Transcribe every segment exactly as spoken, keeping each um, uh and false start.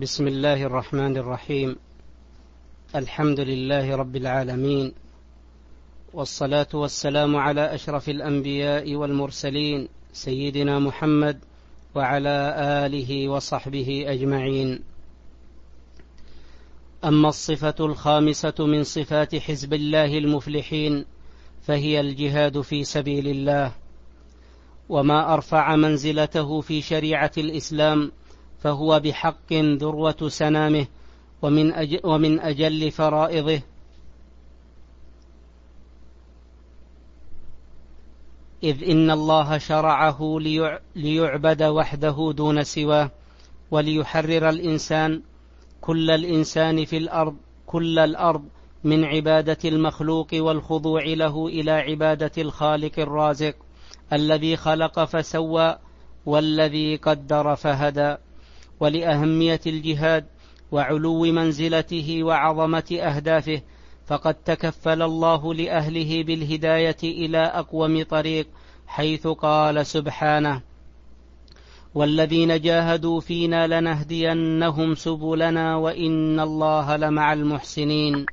بسم الله الرحمن الرحيم. الحمد لله رب العالمين، والصلاة والسلام على أشرف الأنبياء والمرسلين سيدنا محمد وعلى آله وصحبه أجمعين. أما الصفة الخامسة من صفات حزب الله المفلحين فهي الجهاد في سبيل الله، وما أرفع منزلته في شريعة الإسلام، فهو بحق ذروة سنامه ومن, أجل ومن أجل فرائضه، إذ إن الله شرعه ليعبد وحده دون سواه، وليحرر الإنسان كل الإنسان في الأرض كل الأرض من عبادة المخلوق والخضوع له إلى عبادة الخالق الرازق الذي خلق فسوى والذي قدر فهدى. ولأهمية الجهاد وعلو منزلته وعظمة أهدافه، فقد تكفل الله لأهله بالهداية إلى أقوم طريق، حيث قال سبحانه: والذين جاهدوا فينا لنهدينهم سبلنا وإن الله لمع المحسنين.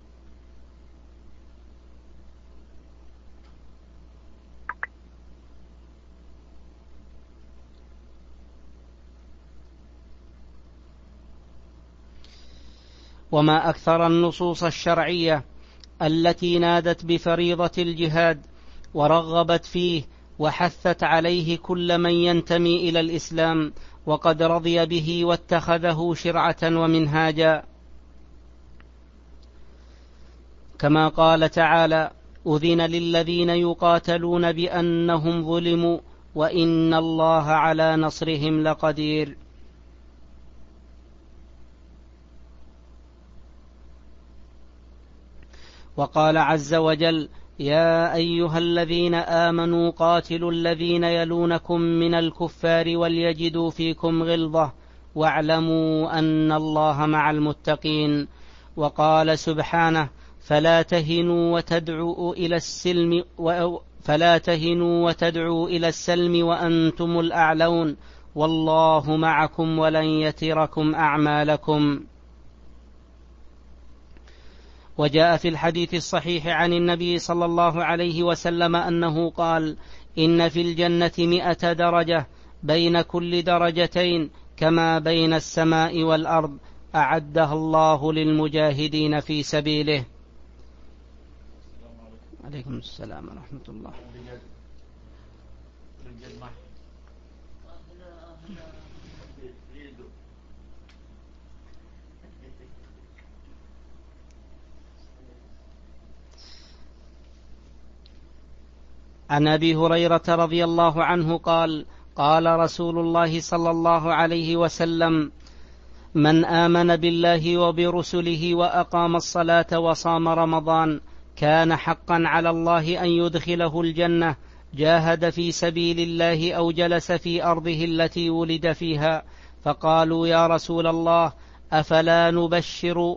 وما أكثر النصوص الشرعية التي نادت بفريضة الجهاد ورغبت فيه وحثت عليه كل من ينتمي إلى الإسلام وقد رضي به واتخذه شرعة ومنهاجا، كما قال تعالى: أذن للذين يقاتلون بأنهم ظلموا وإن الله على نصرهم لقدير. وقال عز وجل: يا أيها الذين آمنوا قاتلوا الذين يلونكم من الكفار وليجدوا فيكم غلظة واعلموا أن الله مع المتقين. وقال سبحانه: فلا تهنوا وتدعوا إلى السلم فلا تهنوا وتدعوا إلى السلم وأنتم الأعلون والله معكم ولن يتركم أعمالكم. وجاء في الحديث الصحيح عن النبي صلى الله عليه وسلم أنه قال: إن في الجنة مئة درجة، بين كل درجتين كما بين السماء والأرض، أعدها الله للمجاهدين في سبيله. عليكم السلام ورحمة الله. عن أبي هريرة رضي الله عنه قال: قال رسول الله صلى الله عليه وسلم: من آمن بالله وبرسله وأقام الصلاة وصام رمضان كان حقا على الله أن يدخله الجنة، جاهد في سبيل الله أو جلس في أرضه التي ولد فيها. فقالوا: يا رسول الله أفلا نبشر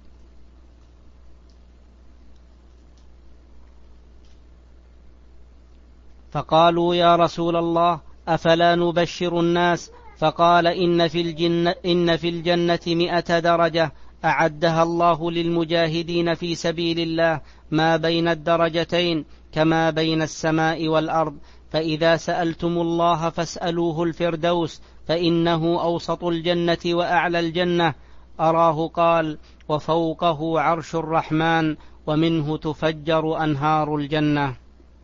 فقالوا يا رسول الله أفلا نبشر الناس؟ فقال: إن في الجنة, إن في الجنة مئة درجة أعدها الله للمجاهدين في سبيل الله، ما بين الدرجتين كما بين السماء والأرض، فإذا سألتم الله فاسألوه الفردوس فإنه أوسط الجنة وأعلى الجنة. أراه قال: وفوقه عرش الرحمن ومنه تفجر أنهار الجنة.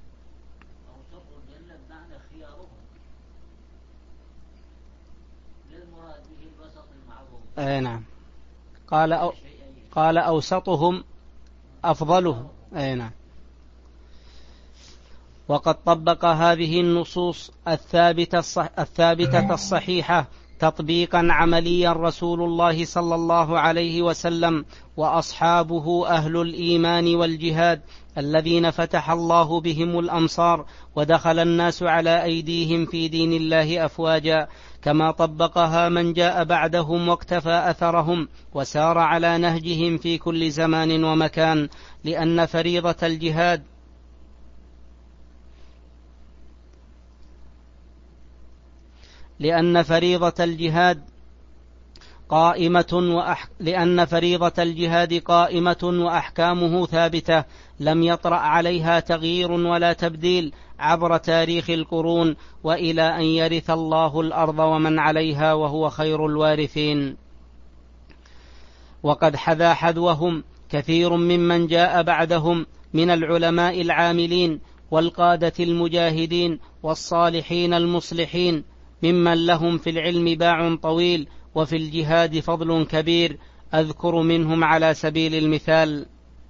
أي نعم. قال أو قال أوسطهم أفضلهم. أي نعم. وقد طبق هذه النصوص الثابتة, الصح الثابتة الصحيحة تطبيقا عمليا رسول الله صلى الله عليه وسلم وأصحابه أهل الإيمان والجهاد الذين فتح الله بهم الأمصار ودخل الناس على أيديهم في دين الله أفواجا، كما طبقها من جاء بعدهم واقتفى أثرهم وسار على نهجهم في كل زمان ومكان، لأن فريضة الجهاد لأن فريضة الجهاد قائمة وأح... لأن فريضة الجهاد قائمة وأحكامه ثابتة لم يطرأ عليها تغيير ولا تبديل عبر تاريخ القرون، وإلى أن يرث الله الأرض ومن عليها وهو خير الوارثين. وقد حذا حذوهم كثير ممن جاء بعدهم من العلماء العاملين والقادة المجاهدين والصالحين المصلحين، ممن لهم في العلم باع طويل وفي الجهاد فضل كبير، أذكر منهم على سبيل المثال: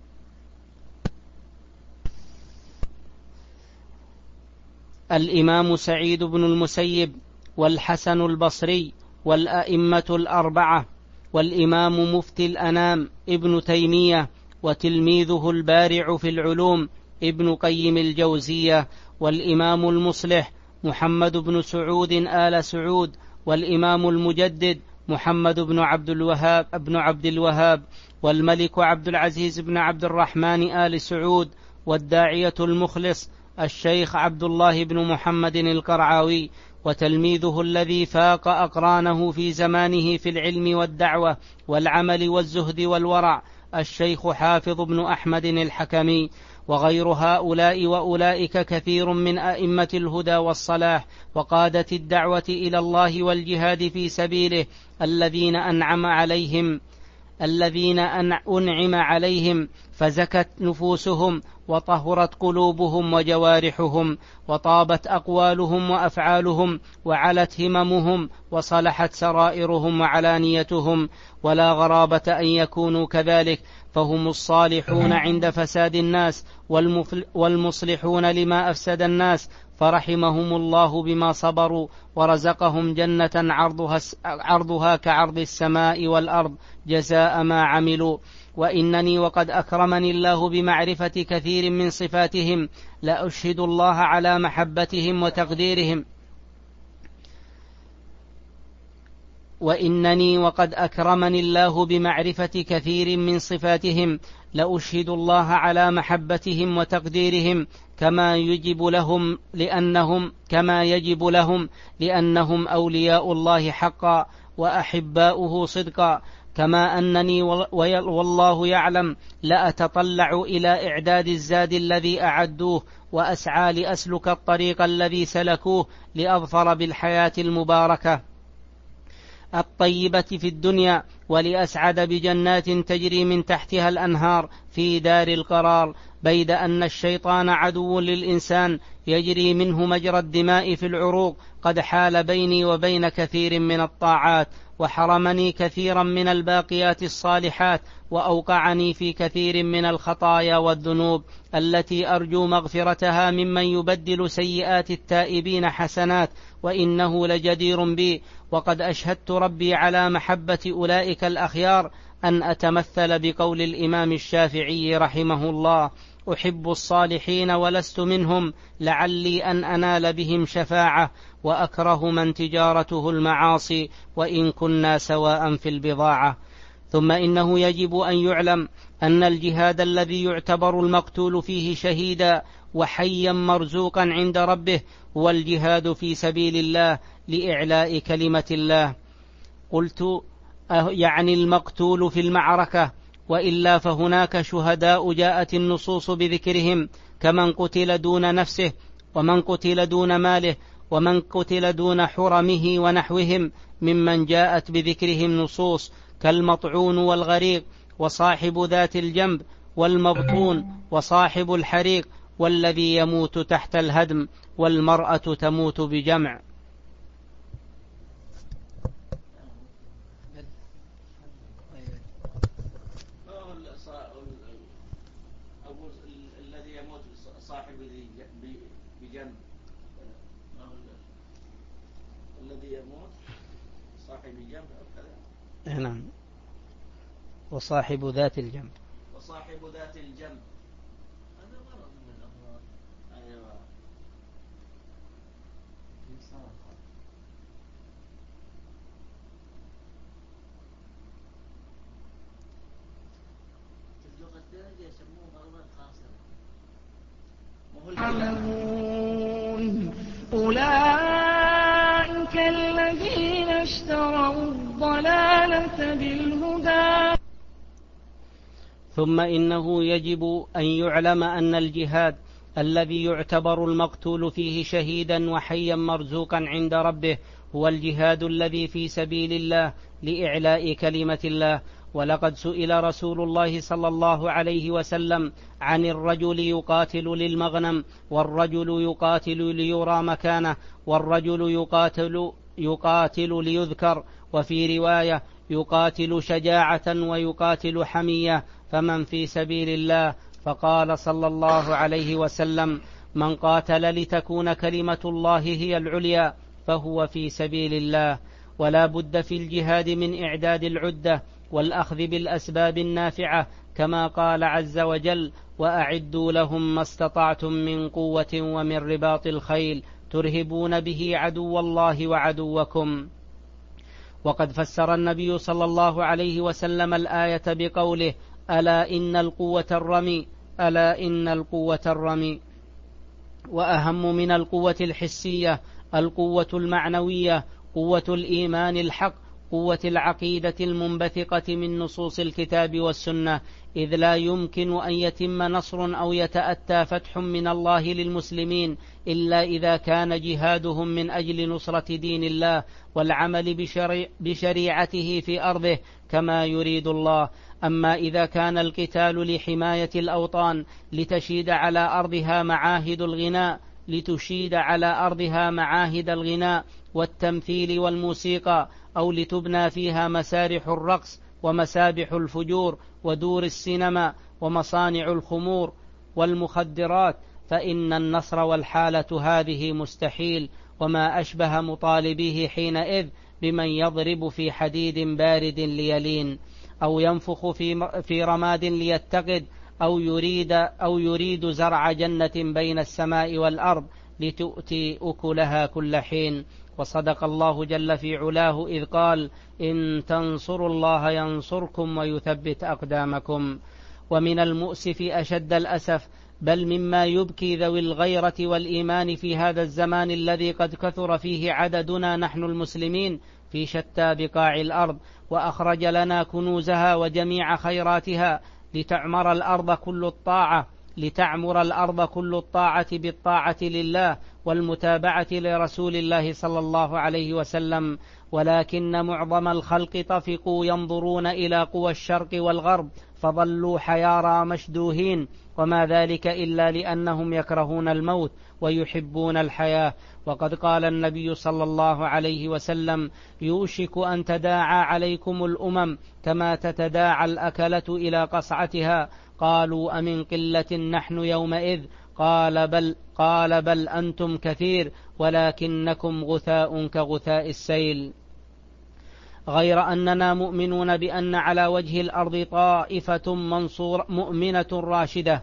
الإمام سعيد بن المسيب، والحسن البصري، والأئمة الأربعة، والإمام مفتي الأنام ابن تيمية، وتلميذه البارع في العلوم ابن قيم الجوزية، والإمام المصلح محمد بن سعود آل سعود، والإمام المجدد محمد بن عبد الوهاب ابن عبد الوهاب، والملك عبد العزيز بن عبد الرحمن آل سعود، والداعية المخلص الشيخ عبد الله بن محمد القرعاوي، وتلميذه الذي فاق أقرانه في زمانه في العلم والدعوة والعمل والزهد والورع الشيخ حافظ بن أحمد الحكمي، وغير هؤلاء وأولئك كثير من أئمة الهدى والصلاح وقادة الدعوة إلى الله والجهاد في سبيله، الذين أنعم عليهم الذين أنعم عليهم فزكت نفوسهم وطهرت قلوبهم وجوارحهم وطابت أقوالهم وأفعالهم وعلت هممهم وصلحت سرائرهم وعلانيتهم، ولا غرابة أن يكونوا كذلك، فهم الصالحون عند فساد الناس والمصلحون لما أفسد الناس، فرحمهم الله بما صبروا ورزقهم جنة عرضها, عرضها كعرض السماء والأرض جزاء ما عملوا. وإنني وقد أكرمني الله بمعرفة كثير من صفاتهم لأشهد الله على محبتهم وتقديرهم وإنني وقد أكرمني الله بمعرفة كثير من صفاتهم لأشهد الله على محبتهم وتقديرهم كما يجب لهم لأنهم كما يجب لهم لأنهم أولياء الله حقا وأحباؤه صدقا، كما أنني والله يعلم لأتطلع إلى إعداد الزاد الذي أعدوه وأسعى لأسلك الطريق الذي سلكوه لأظفر بالحياة المباركة الطيبة في الدنيا، ولأسعد بجنات تجري من تحتها الأنهار في دار القرار، بيد أن الشيطان عدو للإنسان يجري منه مجرى الدماء في العروق، قد حال بيني وبين كثير من الطاعات وحرمني كثيرا من الباقيات الصالحات، وأوقعني في كثير من الخطايا والذنوب التي أرجو مغفرتها ممن يبدل سيئات التائبين حسنات، وإنه لجدير بي. وقد أشهدت ربي على محبة أولئك الأخيار أن أتمثل بقول الإمام الشافعي رحمه الله: أحب الصالحين ولست منهم لعلي أن أنال بهم شفاعة، وأكره من تجارته المعاصي وإن كنا سواء في البضاعة. ثم إنه يجب أن يعلم أن الجهاد الذي يعتبر المقتول فيه شهيدا وحيا مرزوقا عند ربه هو الجهاد في سبيل الله لإعلاء كلمة الله. قلت يعني المقتول في المعركة، وإلا فهناك شهداء جاءت النصوص بذكرهم كمن قتل دون نفسه، ومن قتل دون ماله، ومن قتل دون حرمه ونحوهم ممن جاءت بذكرهم نصوص، كالمطعون والغريق وصاحب ذات الجنب والمبطون وصاحب الحريق والذي يموت تحت الهدم والمرأة تموت بجمع. الذي يموت صاحب بجنب الذي يموت صاحب جنب كذا. نعم. وصاحب ذات الجنب وصاحب ذات الجنب هذا مرض من الأمراض. أيوة. في اللغة الدارجة يسموه مرض خاصر. أولئك الذين اشتروا الضلالة الآية بالهدى. ثم إنه يجب أن يعلم أن الجهاد الذي يعتبر المقتول فيه شهيدا وحيا مرزوقا عند ربه هو الجهاد الذي في سبيل الله لإعلاء كلمة الله. ولقد سئل رسول الله صلى الله عليه وسلم عن الرجل يقاتل للمغنم، والرجل يقاتل ليرى مكانه، والرجل يقاتل, يقاتل ليذكر، وفي رواية يقاتل شجاعة ويقاتل حمية، فمن في سبيل الله؟ فقال صلى الله عليه وسلم: من قاتل لتكون كلمة الله هي العليا فهو في سبيل الله. ولا بد في الجهاد من إعداد العدة والأخذ بالأسباب النافعة، كما قال عز وجل: وأعدوا لهم ما استطعتم من قوة ومن رباط الخيل ترهبون به عدو الله وعدوكم. وقد فسر النبي صلى الله عليه وسلم الآية بقوله: ألا إن القوة الرمي ألا إن القوة الرمي. وأهم من القوة الحسية القوة المعنوية، قوة الإيمان الحق، قوة العقيدة المنبثقة من نصوص الكتاب والسنة، إذ لا يمكن أن يتم نصر أو يتأتى فتح من الله للمسلمين إلا إذا كان جهادهم من أجل نصرة دين الله والعمل بشريع بشريعته في أرضه كما يريد الله. أما إذا كان القتال لحماية الأوطان لتشيد على أرضها معاهد الغناء لتشيد على أرضها معاهد الغناء والتمثيل والموسيقى، أو لتبنى فيها مسارح الرقص ومسابح الفجور ودور السينما ومصانع الخمور والمخدرات، فإن النصر والحالة هذه مستحيل، وما أشبه مطالبيه حينئذ بمن يضرب في حديد بارد ليلين، أو ينفخ في في رماد ليتقد، أو يريد أو يريد زرع جنة بين السماء والأرض لتؤتي أكلها كل حين. وصدق الله جل في علاه إذ قال: إن تنصروا الله ينصركم ويثبت أقدامكم. ومن المؤسف أشد الأسف، بل مما يبكي ذوي الغيرة والإيمان في هذا الزمان الذي قد كثر فيه عددنا نحن المسلمين في شتى بقاع الأرض، وأخرج لنا كنوزها وجميع خيراتها لتعمر الأرض كل الطاعة لتعمر الأرض كل الطاعة بالطاعة لله والمتابعة لرسول الله صلى الله عليه وسلم، ولكن معظم الخلق طفقوا ينظرون إلى قوى الشرق والغرب فظلوا حيارى مشدوهين، وما ذلك إلا لأنهم يكرهون الموت ويحبون الحياة. وقد قال النبي صلى الله عليه وسلم: يوشك أن تداعى عليكم الأمم كما تتداعى الأكلة إلى قصعتها. قالوا: أمن قلة نحن يومئذ؟ قال بل, قال بل أنتم كثير ولكنكم غثاء كغثاء السيل. غير أننا مؤمنون بأن على وجه الأرض طائفة منصورة مؤمنة راشدة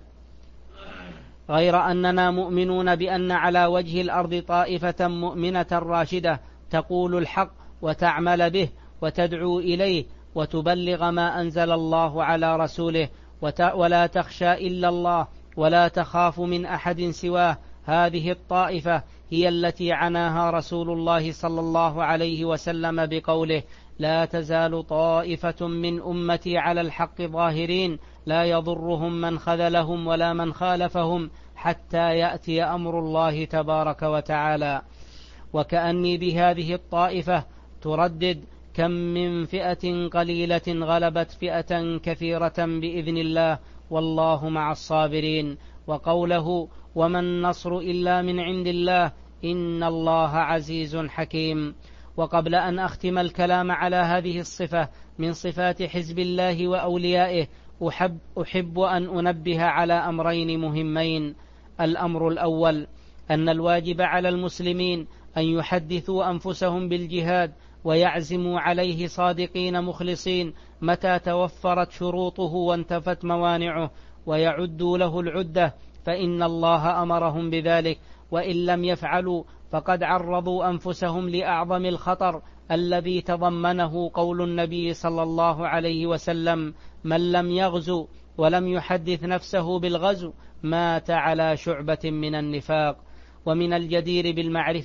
غير أننا مؤمنون بأن على وجه الأرض طائفة مؤمنة راشدة تقول الحق وتعمل به وتدعو إليه وتبلغ ما أنزل الله على رسوله، ولا تخشى إلا الله ولا تخاف من أحد سواه. هذه الطائفة هي التي عناها رسول الله صلى الله عليه وسلم بقوله: لا تزال طائفة من أمتي على الحق ظاهرين لا يضرهم من خذلهم ولا من خالفهم حتى يأتي أمر الله تبارك وتعالى. وكأني بهذه الطائفة تردد: كم من فئة قليلة غلبت فئة كثيرة بإذن الله والله مع الصابرين. وقوله: وما النصر إلا من عند الله إن الله عزيز حكيم. وقبل أن أختم الكلام على هذه الصفة من صفات حزب الله وأوليائه، أحب, أحب أن أنبه على أمرين مهمين. الأمر الأول: أن الواجب على المسلمين أن يحدثوا أنفسهم بالجهاد ويعزموا عليه صادقين مخلصين متى توفرت شروطه وانتفت موانعه، ويعدوا له العدة، فإن الله أمرهم بذلك، وإن لم يفعلوا فقد عرضوا أنفسهم لأعظم الخطر الذي تضمنه قول النبي صلى الله عليه وسلم: من لم يغزو ولم يحدث نفسه بالغزو مات على شعبة من النفاق. ومن الجدير بالمعرفة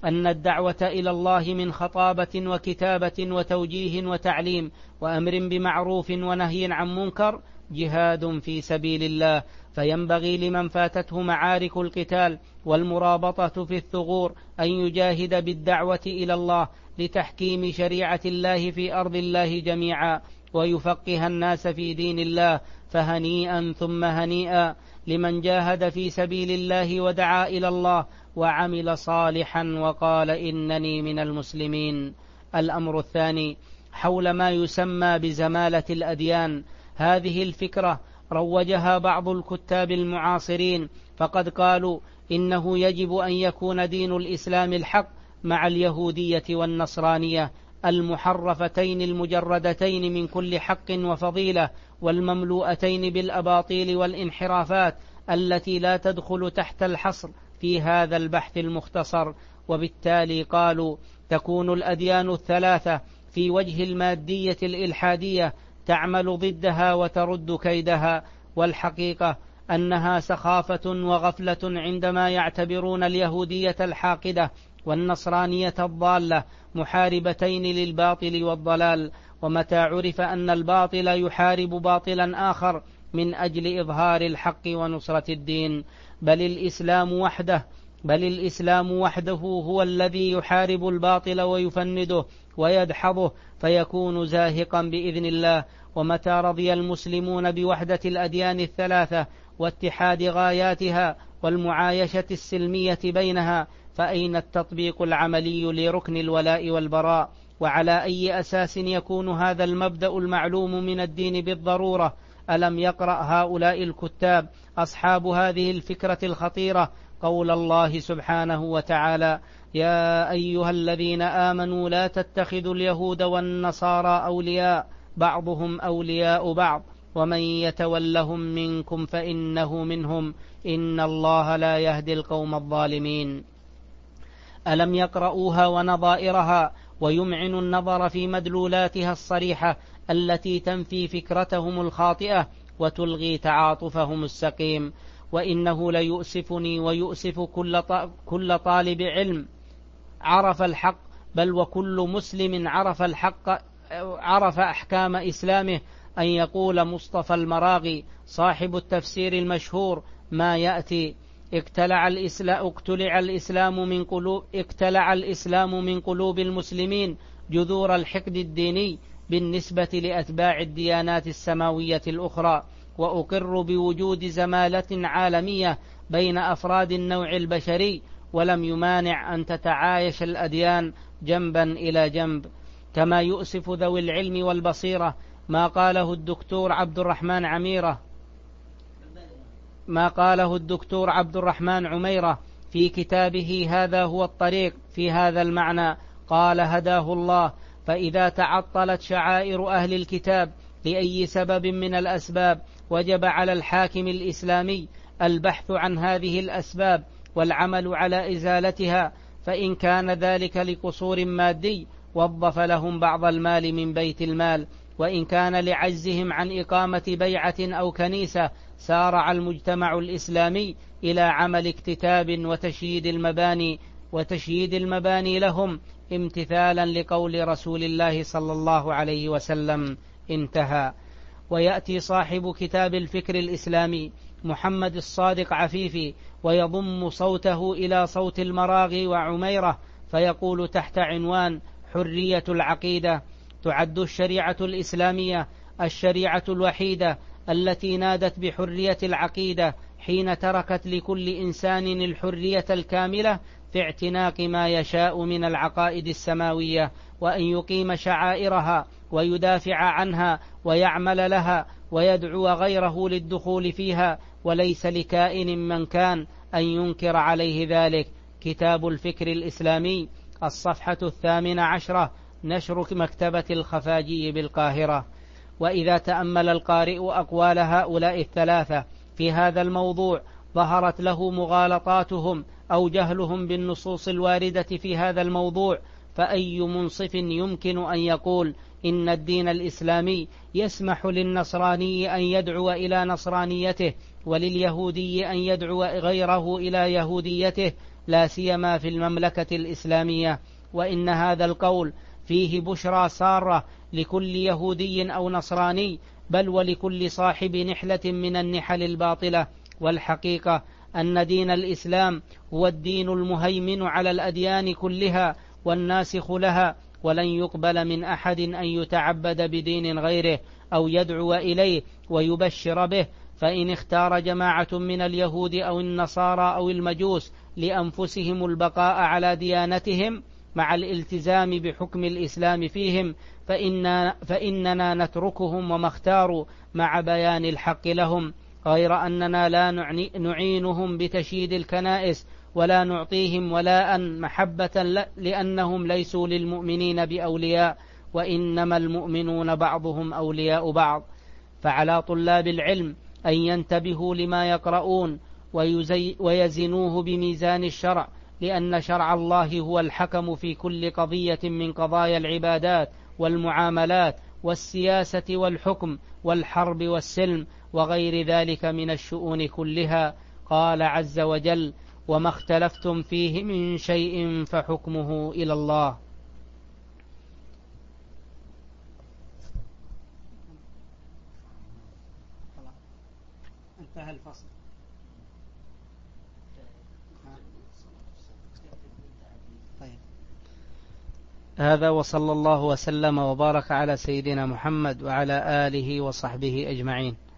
أن الدعوة إلى الله من خطابة وكتابة وتوجيه وتعليم وأمر بمعروف ونهي عن منكر جهاد في سبيل الله، فينبغي لمن فاتته معارك القتال والمرابطة في الثغور أن يجاهد بالدعوة إلى الله لتحكيم شريعة الله في أرض الله جميعا ويفقه الناس في دين الله. فهنيئا ثم هنيئا لمن جاهد في سبيل الله ودعا إلى الله وعمل صالحا وقال إنني من المسلمين. الأمر الثاني حول ما يسمى بزمالة الأديان. هذه الفكرة روجها بعض الكتاب المعاصرين، فقد قالوا إنه يجب أن يكون دين الإسلام الحق مع اليهودية والنصرانية المحرفتين المجردتين من كل حق وفضيلة والمملوءتين بالأباطيل والانحرافات التي لا تدخل تحت الحصر في هذا البحث المختصر. وبالتالي قالوا تكون الأديان الثلاثة في وجه المادية الإلحادية تعمل ضدها وترد كيدها، والحقيقة أنها سخافة وغفلة عندما يعتبرون اليهودية الحاقدة والنصرانية الضالة محاربتين للباطل والضلال. ومتى عرف أن الباطل يحارب باطلا آخر من أجل إظهار الحق ونصرة الدين، بل الإسلام وحده بل الإسلام وحده هو الذي يحارب الباطل ويفنده ويدحضه فيكون زاهقا بإذن الله. ومتى رضي المسلمون بوحدة الأديان الثلاثة واتحاد غاياتها والمعايشة السلمية بينها، فأين التطبيق العملي لركن الولاء والبراء؟ وعلى أي أساس يكون هذا المبدأ المعلوم من الدين بالضرورة؟ ألم يقرأ هؤلاء الكتاب أصحاب هذه الفكرة الخطيرة قول الله سبحانه وتعالى: يا أيها الذين آمنوا لا تتخذوا اليهود والنصارى أولياء بعضهم أولياء بعض ومن يتولهم منكم فإنه منهم إن الله لا يهدي القوم الظالمين. ألم يقرؤوها ونظائرها ويمعنوا النظر في مدلولاتها الصريحة التي تنفي فكرتهم الخاطئة وتلغي تعاطفهم السقيم؟ وإنه ليؤسفني ويؤسف كل طالب علم عرف الحق، بل وكل مسلم عرف الحق عرف أحكام إسلامه، أن يقول مصطفى المراغي صاحب التفسير المشهور ما يأتي: اقتلع الإسلام, اقتلع الإسلام من قلوب اقتلع الإسلام من قلوب المسلمين جذور الحقد الديني بالنسبة لأتباع الديانات السماوية الأخرى، وأقر بوجود زمالة عالمية بين أفراد النوع البشري، ولم يمانع أن تتعايش الأديان جنبا إلى جنب. كما يؤسف ذوي العلم والبصيرة ما قاله الدكتور عبد الرحمن عميرة ما قاله الدكتور عبد الرحمن عميرة في كتابه هذا هو الطريق في هذا المعنى. قال هداه الله: فإذا تعطلت شعائر أهل الكتاب لأي سبب من الأسباب وجب على الحاكم الإسلامي البحث عن هذه الأسباب والعمل على إزالتها، فإن كان ذلك لقصور مادي وظف لهم بعض المال من بيت المال، وإن كان لعجزهم عن إقامة بيعة أو كنيسة سارع المجتمع الإسلامي إلى عمل اكتتاب وتشييد المباني وتشييد المباني لهم امتثالا لقول رسول الله صلى الله عليه وسلم. انتهى. ويأتي صاحب كتاب الفكر الإسلامي محمد الصادق عفيفي ويضم صوته إلى صوت المراغي وعميرة فيقول تحت عنوان حرية العقيدة: تعد الشريعة الإسلامية الشريعة الوحيدة التي نادت بحرية العقيدة حين تركت لكل إنسان الحرية الكاملة في اعتناق ما يشاء من العقائد السماوية، وأن يقيم شعائرها ويدافع عنها ويعمل لها ويدعو غيره للدخول فيها، وليس لكائن من كان أن ينكر عليه ذلك. كتاب الفكر الإسلامي، الصفحة الثامنة عشرة، نشر مكتبة الخفاجي بالقاهرة. وإذا تأمل القارئ أقوال هؤلاء الثلاثة في هذا الموضوع ظهرت له مغالطاتهم أو جهلهم بالنصوص الواردة في هذا الموضوع. فأي منصف يمكن أن يقول إن الدين الإسلامي يسمح للنصراني أن يدعو إلى نصرانيته ولليهودي أن يدعو غيره إلى يهوديته، لا سيما في المملكة الإسلامية. وإن هذا القول فيه بشرى سارة لكل يهودي أو نصراني، بل ولكل صاحب نحلة من النحل الباطلة. والحقيقة أن دين الإسلام هو الدين المهيمن على الأديان كلها والناسخ لها، ولن يقبل من أحد أن يتعبد بدين غيره أو يدعو إليه ويبشر به. فإن اختار جماعة من اليهود أو النصارى أو المجوس لأنفسهم البقاء على ديانتهم مع الالتزام بحكم الإسلام فيهم، فإننا, فإننا نتركهم وما اختاروا مع بيان الحق لهم، غير أننا لا نعينهم بتشييد الكنائس ولا نعطيهم ولاء محبة، لأنهم ليسوا للمؤمنين بأولياء، وإنما المؤمنون بعضهم أولياء بعض. فعلى طلاب العلم أن ينتبهوا لما يقرؤون ويزنوه بميزان الشرع، لأن شرع الله هو الحكم في كل قضية من قضايا العبادات والمعاملات والسياسة والحكم والحرب والسلم وغير ذلك من الشؤون كلها. قال عز وجل: وما اختلفتم فيه من شيء فحكمه إلى الله. انتهى الفصل. طيب. هذا وصلى الله وسلم وبارك على سيدنا محمد وعلى آله وصحبه أجمعين.